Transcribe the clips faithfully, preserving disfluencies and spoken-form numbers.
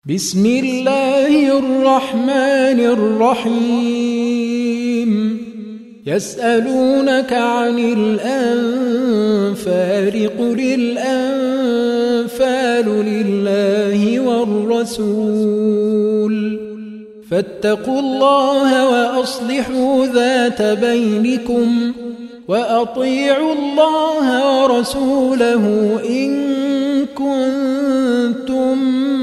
بسم الله الرحمن الرحيم يسألونك عن الأنفال قل الأنفال لله والرسول فاتقوا الله وأصلحوا ذات بينكم وأطيعوا الله ورسوله إن كنتم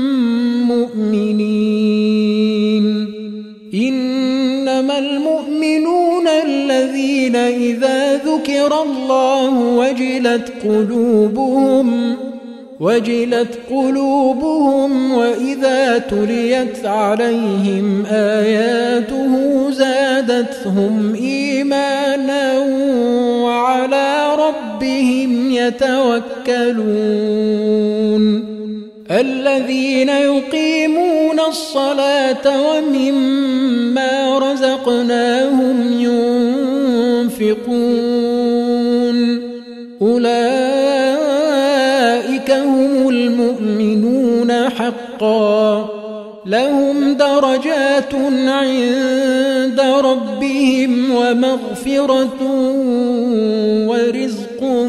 مؤمنين إنما المؤمنون الذين إذا ذكر الله وجلت قلوبهم وجلت قلوبهم وإذا تليت عليهم آياته زادتهم إيمانا وعلى ربهم يتوكلون الذين يقيمون الصلاة ومما رزقناهم ينفقون أولئك هم المؤمنون حقا لهم درجات عند ربهم ومغفرة ورزق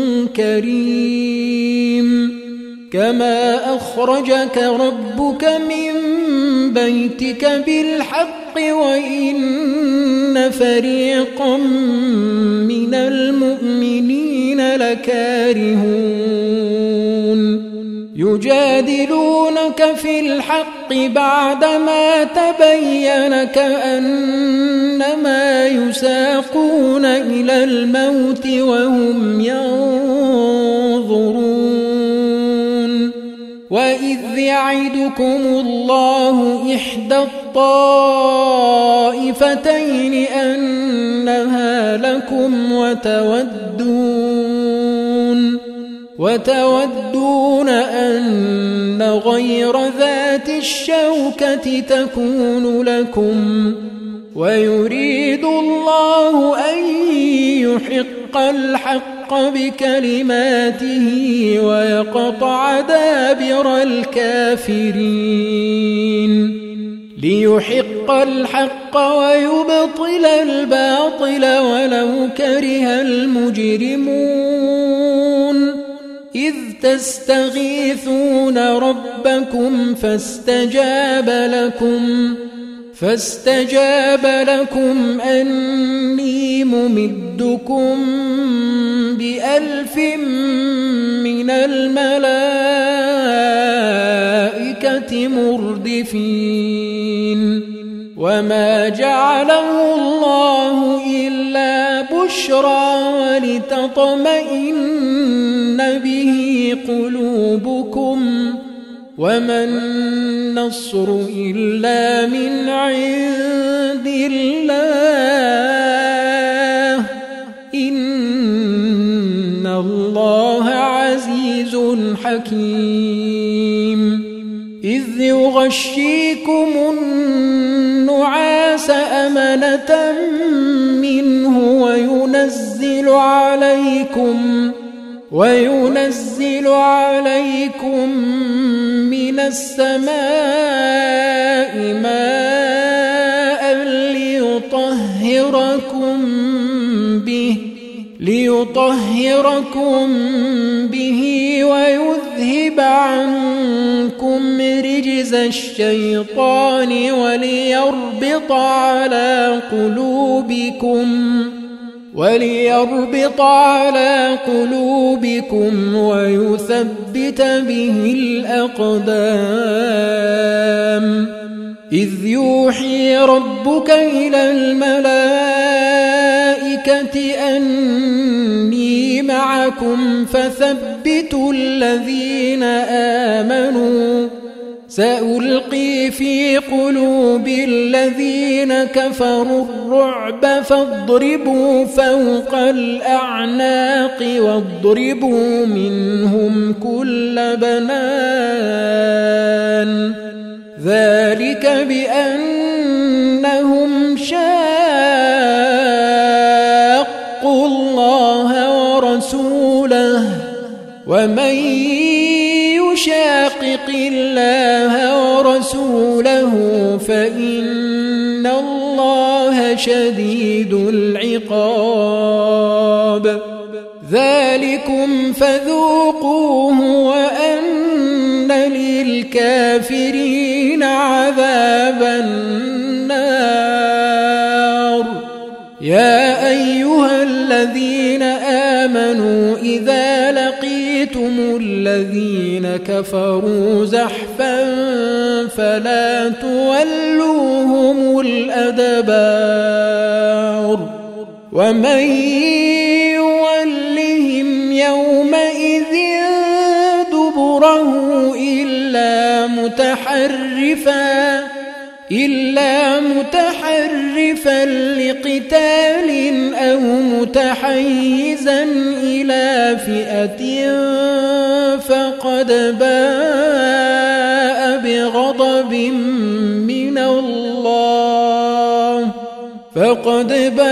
كريم كما أخرجك ربك من بيتك بالحق وإن فريقا من المؤمنين لكارهون يجادلونك في الحق بعدما تبين كأنما يساقون إلى الموت وهم ينظرون وإذ يعدكم الله إحدى الطائفتين أنها لكم وتودون وتودون أن غير ذات الشوكة تكون لكم ويريد الله أن يحق الحق بكلماته ويقطع دابر الكافرين ليحق الحق ويبطل الباطل ولو كره المجرمون إذ تستغيثون ربكم فاستجاب لكم فاستجاب لكم أني ممدكم بألف من الملائكة مردفين وما جعله الله إلا بشرى ولتطمئن به قلوبكم وما النصر إلا من عند الله إن الله عزيز حكيم إذ يغشيكم النعاس أمنة منه وينزل عليكم وينزل عليكم من السماء ماء ليطهركم به ليطهركم به ويذهب عنكم رجز الشيطان وليربط على قلوبكم وليربط على قلوبكم ويثبت به الأقدام إذ يوحي ربك إلى الملائكة أني معكم فثبتوا الذين آمنوا سألقي في قلوب الذين كفروا الرعب فاضربوا فوق الأعناق واضربوا منهم كل بنان ذلك بأنهم شاقوا الله ورسوله ومن يشاقق الله ورسوله فإن الله شديد العقاب ذلكم فذوقوه وأن للكافرين عذاب النار يا أيها الذين آمنوا إذا لقيتم الذين كفروا زحفا فلا تولوهم الأدبار ومن يولهم يومئذ دبره إلا متحرفا إلا متحرفا لقتال أو متحيزا إلى فئة فقد باء بغضب من الله فقد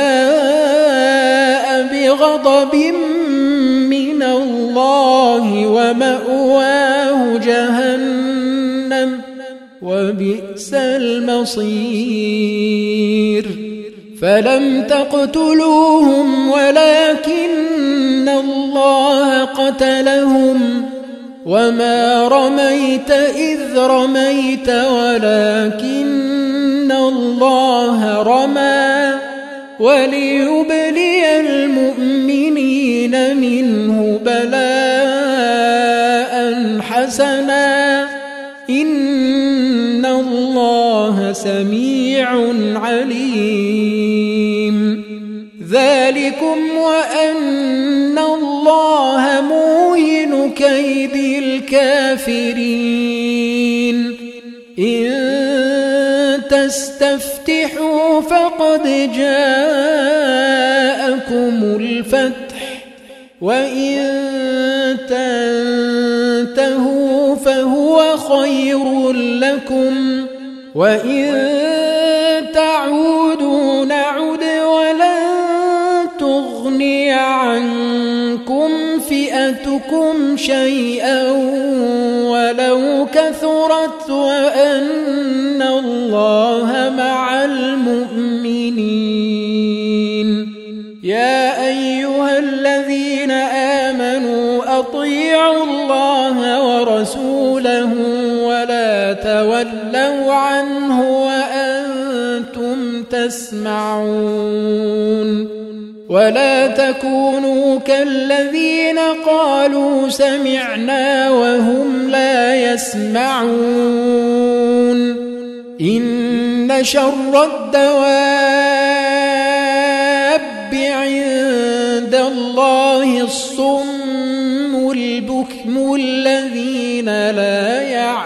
باء بغضب من الله ومأواه جهنم وبئس المصير فلم تقتلوهم ولكن الله قتلهم وما رميت إذ رميت ولكن الله رمى وليبلي المؤمنين منه بلاء حسنا إن الله سميع عليم ذلكم وأن الله موهن كيد الكافرين إن تستفتحوا فقد جاءكم الفتح وإن تنتهوا فهو خير لكم وإن تعودوا نعد ولن تغني عنكم فئتكم شيئا ولو كثرت وأن الله مع المؤمنين يا أيها الذين آمنوا أطيعوا الله ورسوله ولا تولوا عنه وأنتم تسمعون ولا تكونوا كالذين قالوا سمعنا وهم لا يسمعون إن شر الدواب عند الله الصم البكم الذين لا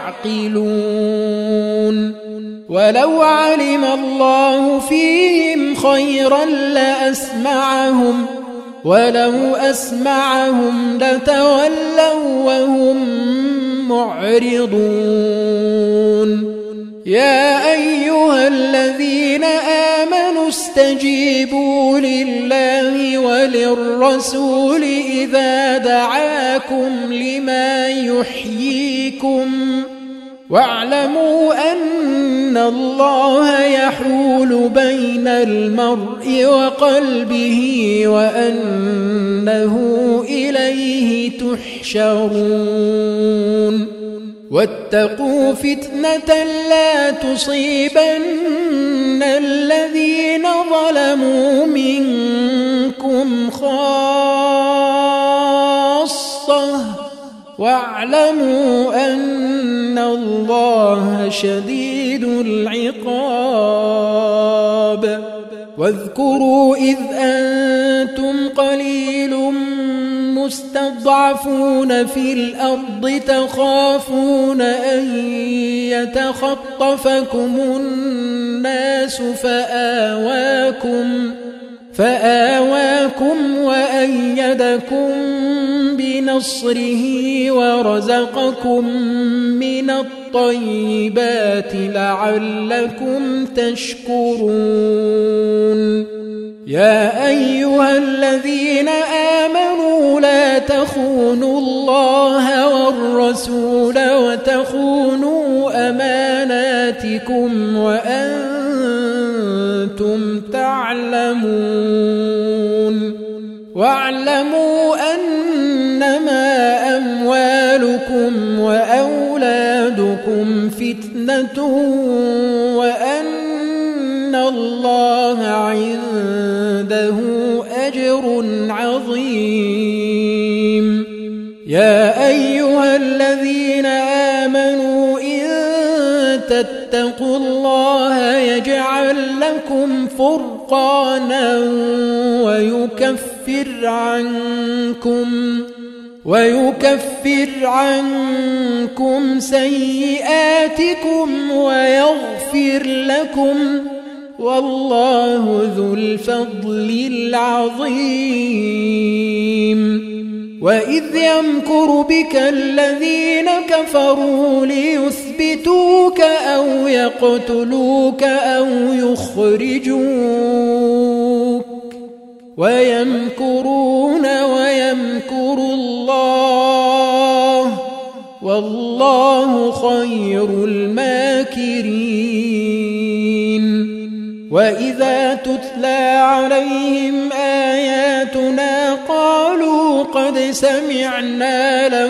يعقلون ولو علم الله فيهم خيرا لأسمعهم ولو أسمعهم لتولوا وهم معرضون يا أيها الذين آمنوا استجيبوا لله وللرسول إذا دعاكم لما يحييكم واعلموا أن الله يحول بين المرء وقلبه وأنه إليه تحشرون واتقوا فتنة لا تصيبن الذين ظلموا منكم خاصة واعلموا أن الله شديد العقاب واذكروا إذ أنتم قليل مستضعفون في الأرض تخافون أن يتخطفكم الناس فآواكم فآواكم وأيدكم بنصره ورزقكم من الطيبات الطيبات لعلكم تشكرون. يا أيها الذين آمنوا لا تخونوا الله والرسول وتخونوا أماناتكم وأنتم تعلمون. واعلموا أنما أموالكم وأولادكم فتنة وأن الله عنده أجر عظيم. يا أيها الذين آمنوا إن تتقوا الله يجعل لكم فرقانا ويكفر عنكم ويكفر عنكم سيئاتكم ويغفر لكم والله ذو الفضل العظيم. وإذ يمكر بك الذين كفروا ليثبتوك أو يقتلوك أو يخرجوك ويمكرون ويمكر الله والله خير الماكرين. وإذا تتلى عليهم آياتنا قالوا قد سمعنا لو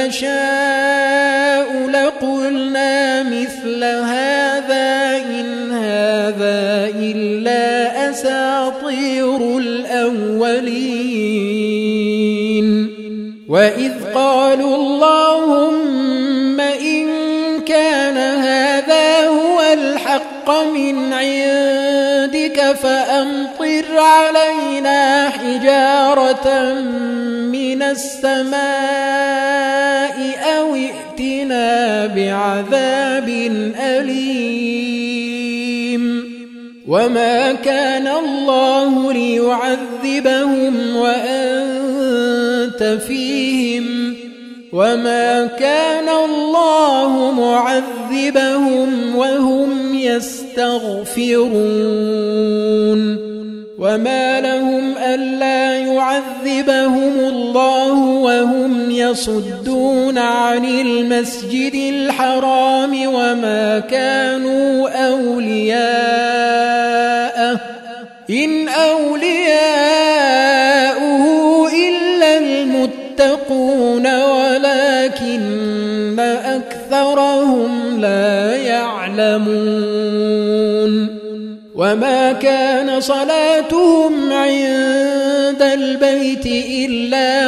نشاء لقلنا مثل هذا إن هذا إلا أساطير الأولين. وإذ قالوا اللهم إن كان هذا هو الحق من عندك فأمطر علينا حجارة من السماء أو ائتنا بعذاب أليم. وما كان الله ليعذبهم وأنت فيهم وما كان الله معذبهم وهم يستغفرون. وما لهم ألا يعذبهم الله وهم يصدون عن المسجد الحرام وما كانوا أولياءه إن أولياؤه إلا المتقون ولكن أكثرهم لا يعلمون. وما كان صلاتهم عند البيت إلا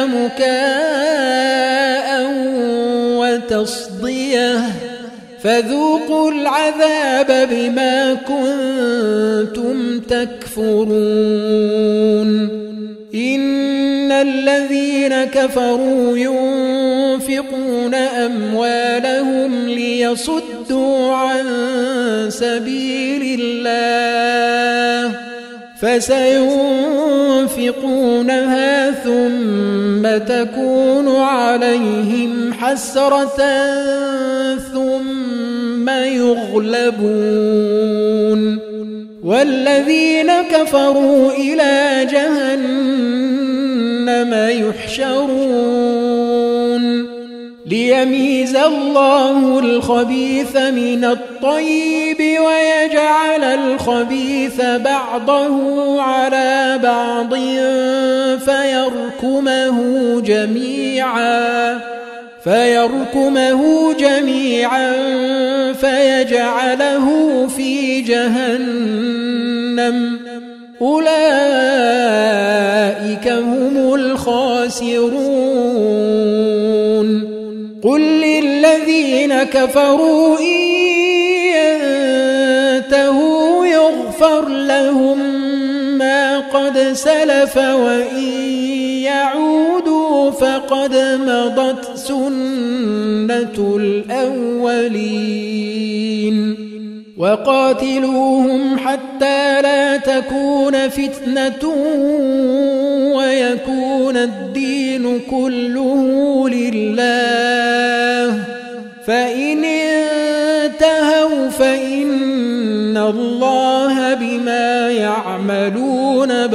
مكاء وتصدية فذوقوا العذاب بما كنتم تكفرون. إن الذين كفروا ينفقون أموالهم ليصدوا عن سبيل الله فسينفقونها ثم تكون عليهم حسرة ثم يغلبون والذين كفروا إلى جهنم يحشرون ليميز الله الخبيث من الطيب ويجعل الخبيث بعضه على بعض فيركمه جميعا فيركمه جميعا فيجعله في جهنم أولئك هم الخاسرون. قل للذين كفروا إن ينتهوا يغفر لهم ما قد سلف وإن يعودوا فقد مضت سنة الأولين. وقاتلوهم حتى لا تكون فتنة ويكون الدين كله لله فإن ينتهوا فإن الله بما يعملون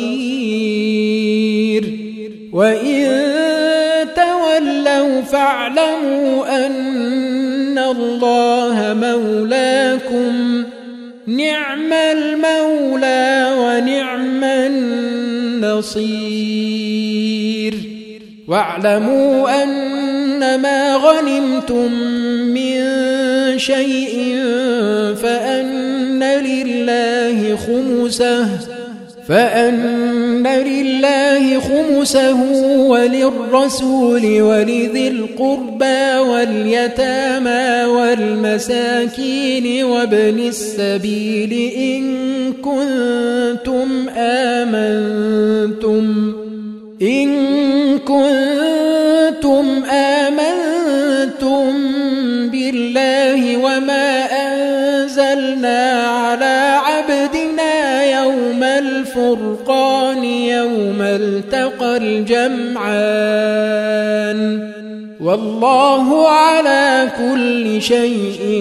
بصير وإن تولوا فاعلموا أن الله مولاكم نعم المولى ونعم النصير واعلموا أنما غنمتم من شيء فأن لله خمسه فأن لله خمسه وللرسول ولذي القربى واليتامى والمساكين وابن السبيل إن كنتم آمنتم إن كنتم آمنتم بالله وما أنزلنا على عبدنا يوم الفرقان يوم التقى الجمعان والله على كل شيء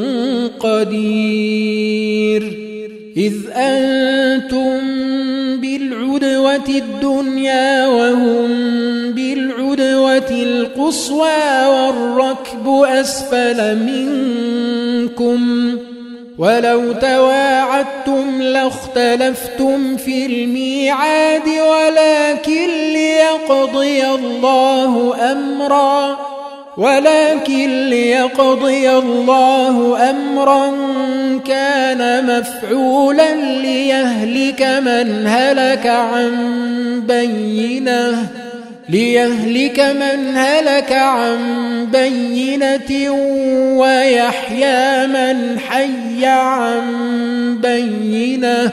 قدير إذ أنتم بالعدوة الدنيا وهم بالعدوة القصوى والركب أسفل منكم ولو تواعدتم لاختلفتم في الميعاد ولكن ليقضي الله أمرا ولكن ليقضي الله أمرا كان مفعولا ليهلك من هلك عن بينه ليهلك من هلك عن بينة ويحيى من حي عن بينة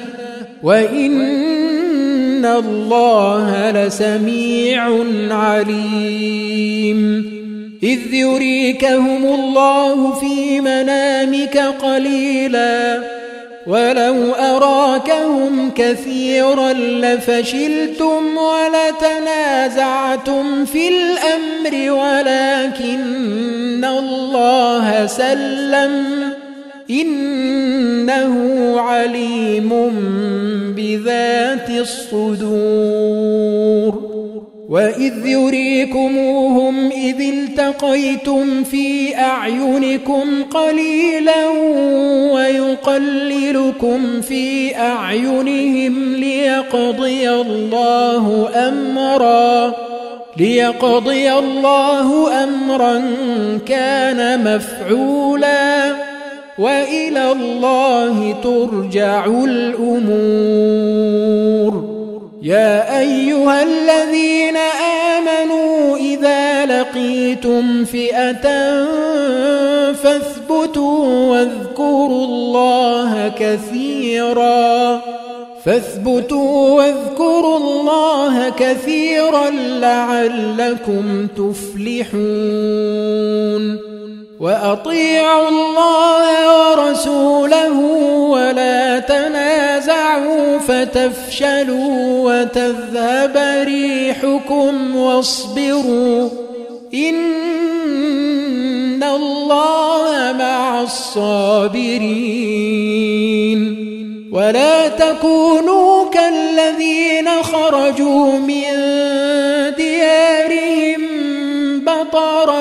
وإن الله لسميع عليم إذ يريكهم الله في منامك قليلا ولو أراكهم كثيرا لفشلتم ولتنازعتم في الأمر ولكن الله سلم إنه عليم بذات الصدور وإذ يريكموهم إذ التقيتم في أعينكم قليلا ويقللكم في أعينهم ليقضي الله أمرا ليقضي الله أمرا كان مفعولا وإلى الله ترجع الأمور يا أيها الذين آمنوا إذا لقيتم فئة فاثبتوا واذكروا الله كثيرا فاثبتوا واذكروا الله كثيرا لعلكم تفلحون وأطيعوا الله ورسوله ولا تنازعوا فتفشلوا وتذهب ريحكم واصبروا إن الله مع الصابرين ولا تكونوا كالذين خرجوا من ديارهم بطرا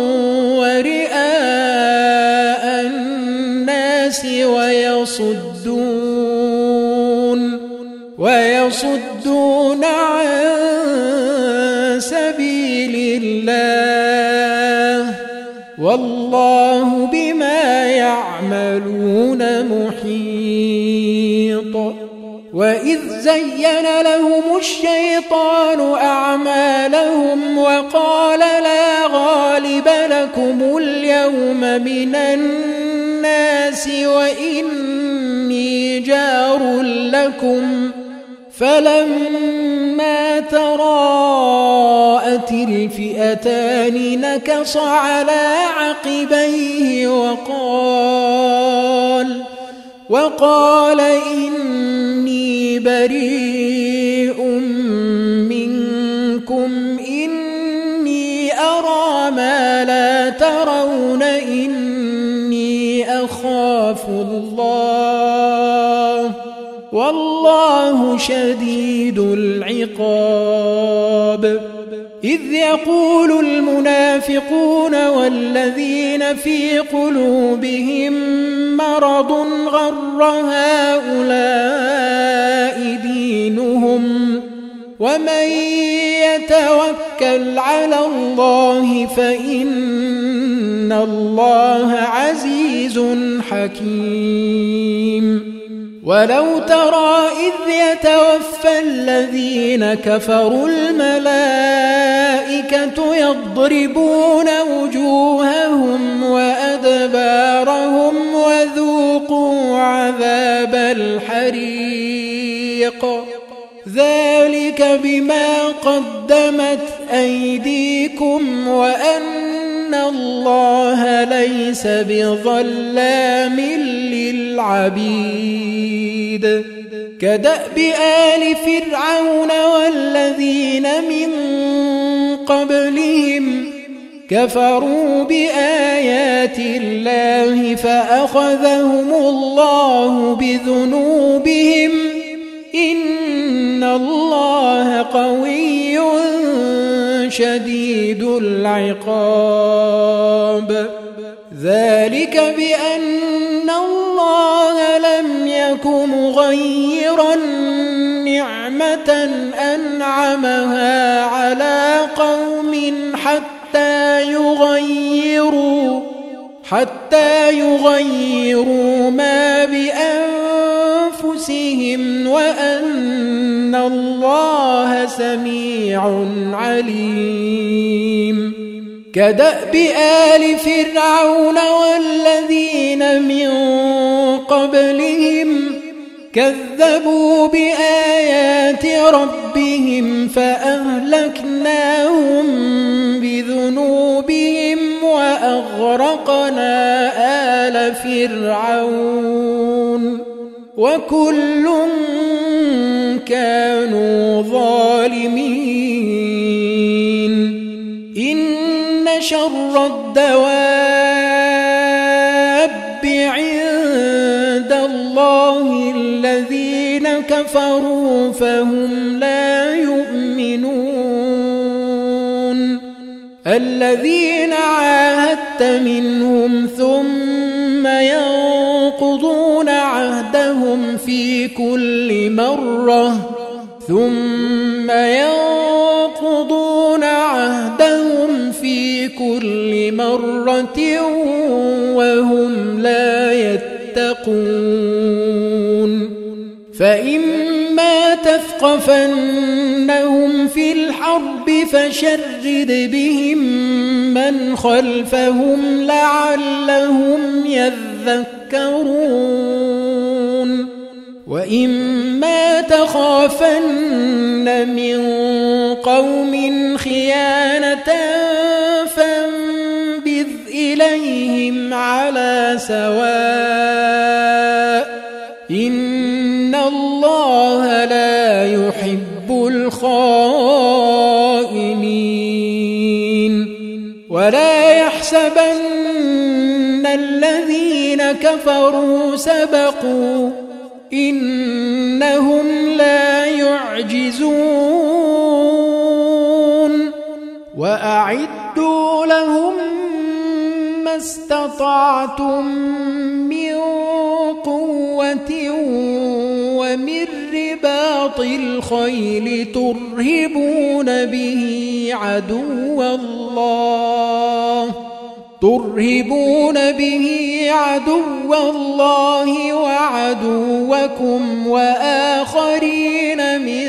ورئاء الناس ويصدون ويصدون عن سبيل الله والله بما يعملون محيط وإذ زين لهم الشيطان أعمالهم وقال لا غالب لكم اليوم من الناس وإني جار لكم فلما تراءت الفئتان نكص على عقبيه وقال وقال إني بريء منكم إني أرى ما لا ترون إني خافوا الله والله شديد العقاب. إذ يقول المنافقون والذين في قلوبهم مرض غر هؤلاء دينهم ومن يتوكل على الله فإن الله عزيز حكيم. ولو ترى إذ يتوفى الذين كفروا الملائكة يضربون وجوههم وأدبارهم وذوقوا عذاب الحريق ذلك بما قدمت أيديكم وأن الله ليس بظلام للعبيد. كدأب آل فرعون والذين من قبلهم كفروا بآيات الله فأخذهم الله بذنوبهم إن الله قوي شديد العقاب. ذلك بأن الله لم يك مغيرا نعمة أنعمها على قوم حتى يغيروا حتى يغيروا ما بأنفسهم وأن الله سميع عليم. كدأب آل فرعون والذين من قبلهم كذبوا بآيات ربهم فأهلكناهم بذنوبهم وأغرقنا آل فرعون وكل كانوا ظالمين. إن شر الدواب عند الله الذين كفروا فهم لا يؤمنون. الذين عاهدت منهم ثم ينقضون عهدهم في كل مرة ثم ينقضون عهدهم في كل مرة وهم لا يتقون. فإما تثقفنهم في الحرب فشرد بهم من خلفهم لعلهم يذكرون. وإما تخافن من قوم خيانة فانبذ إليهم على سواء إن الله لا يحب الخائنين. ولا يحسبن الذين كفروا سبقوا إنهم لا يعجزون. وأعدوا لهم ما استطعتم من قوة ومن رباط الخيل ترهبون به عدو الله ترهبون به عدو الله وعدوكم وآخرين من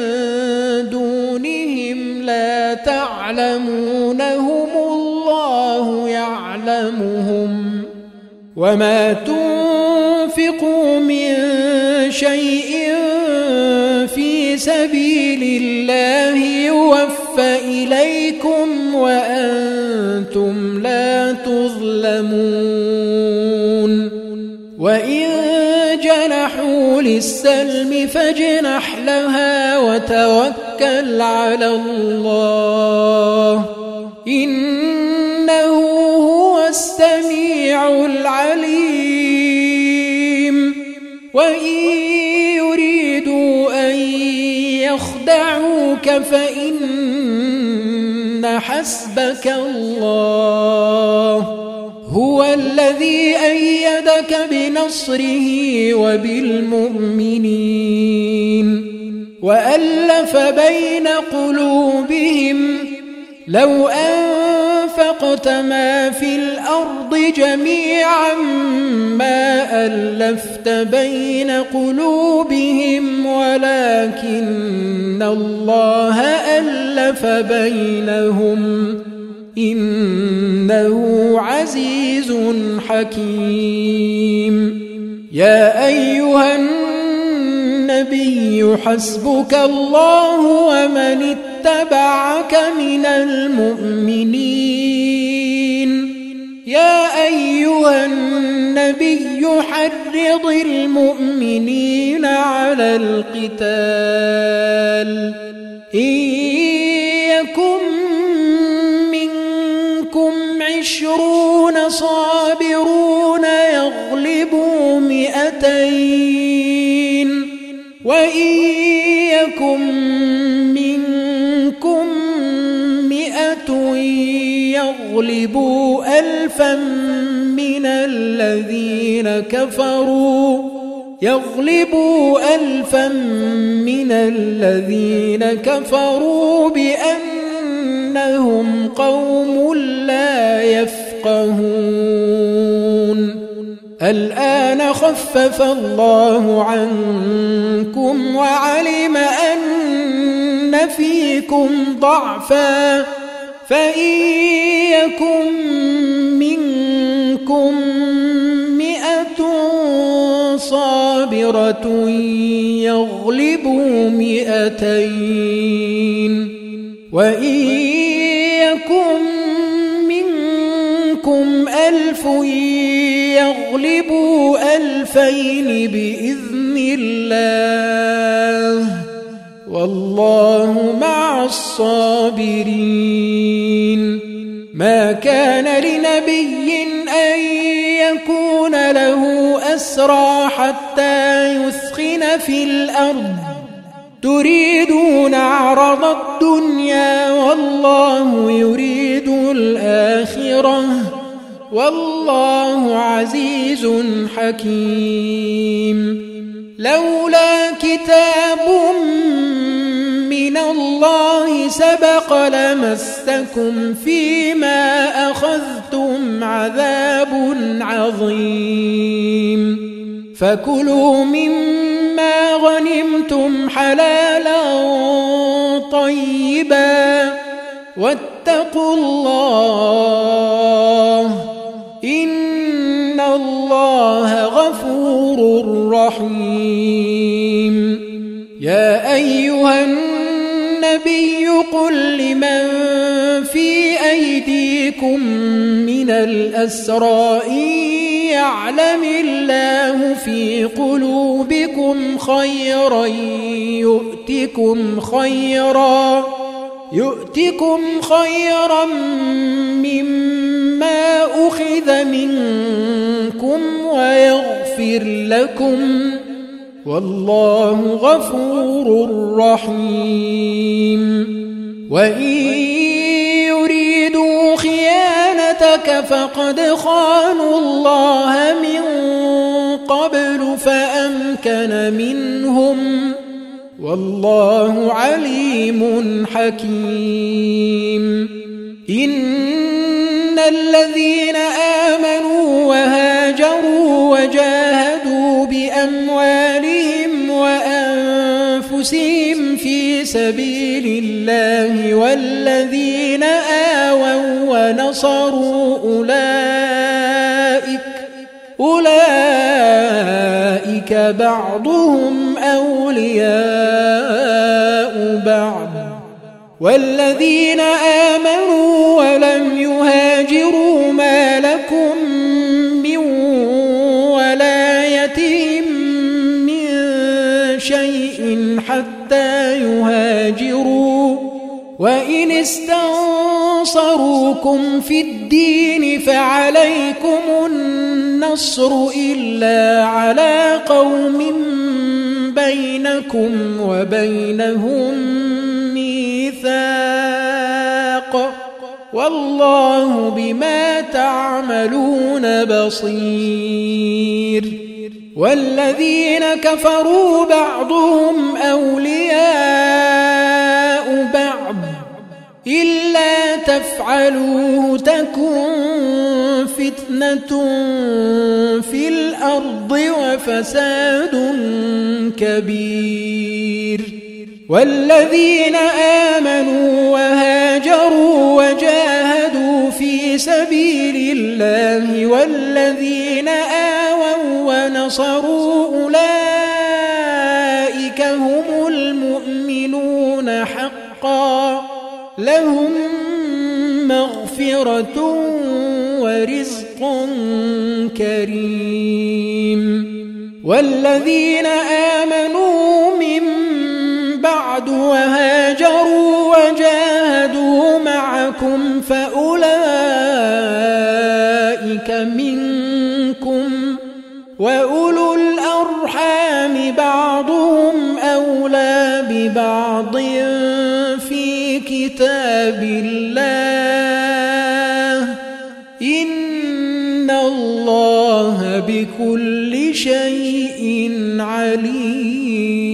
دونهم لا تعلمونهم الله يعلمهم. وما تنفقوا من شيء في سبيل الله يوفى إليكم وأنتم لا تظلمون. وإن جنحوا للسلم فاجنح لها وتوكل على الله إنه هو السميع العليم. وإن يريدوا أن يخدعوك فإن حسبك الله هو الذي أيدك بنصره وبالمؤمنين وألف بين قلوبهم لو أنفقت ما في الأرض جميعا ما ألفت بين قلوبهم ولكن الله ألف بينهم إنه عزيز حكيم. يا أيها النبي حسبك الله ومن اتبعك من المؤمنين. يا أيها النبي حرض المؤمنين على القتال إن يكن منكم عشرون صابرون يغلبوا مئتين وإن يكن منكم مئة يغلبوا ألفا من الذين كفروا يغلبوا ألفا من الذين كفروا بأنهم قوم لا يفقهون. الآن خفف الله عنكم وعلم أن فيكم ضعفا فإن يكن منكم مئة صابرة يغلبوا مئتين وإن يكن منكم ألف يغلبوا ألفين بإذن الله والله مع الصابرين. ما كان لنبي أن يكون له أسرى حتى يثخن في الأرض تريدون عرض الدنيا والله يريد الآخرة والله عزيز حكيم. لولا كتاب من الله سبق لمسكم فيما أخذتم عذاب عظيم فكلوا مما غنمتم حلالا طيبا واتقوا الله إن الله غفور رحيم. يا أيها النبي قل لمن في أيديكم من الأسرى إن يعلم الله في قلوبكم خيرا يؤتكم خيرا يؤتكم خيرا مما أخذ منكم ويغفر لكم والله غفور رحيم. وإن يريدوا خيانتك فقد خانوا الله من قبل فأمكن منهم والله عليم حكيم. إن الذين آمنوا وهاجروا وجاهدوا بأموالهم وأنفسهم في سبيل الله والذين آووا ونصروا أولئك أولئك بعضهم أولياء بعض والذين آمنوا ولم يهاجروا ما لكم من ولايتهم من شيء حتى يهاجروا وإن استنصروكم في الدين فعليكم النصر النصر إلا على قوم بينكم وبينهم ميثاق والله بما تعملون بصير والذين كفروا بعضهم أولياء بعض إلا تفعلوه تكن فتنة في الأرض وفساد كبير والذين آمنوا وهاجروا وجاهدوا في سبيل الله والذين آووا ونصروا أولئك هم المؤمنون حقا لهم مغفرة ورزق كريم والذين آمنوا من بعد وهاجروا وجاهدوا معكم فأولئك منكم وأولو الأرحام بعضهم أولى ببعض في كتاب الله إن الله بكل شيء عليم.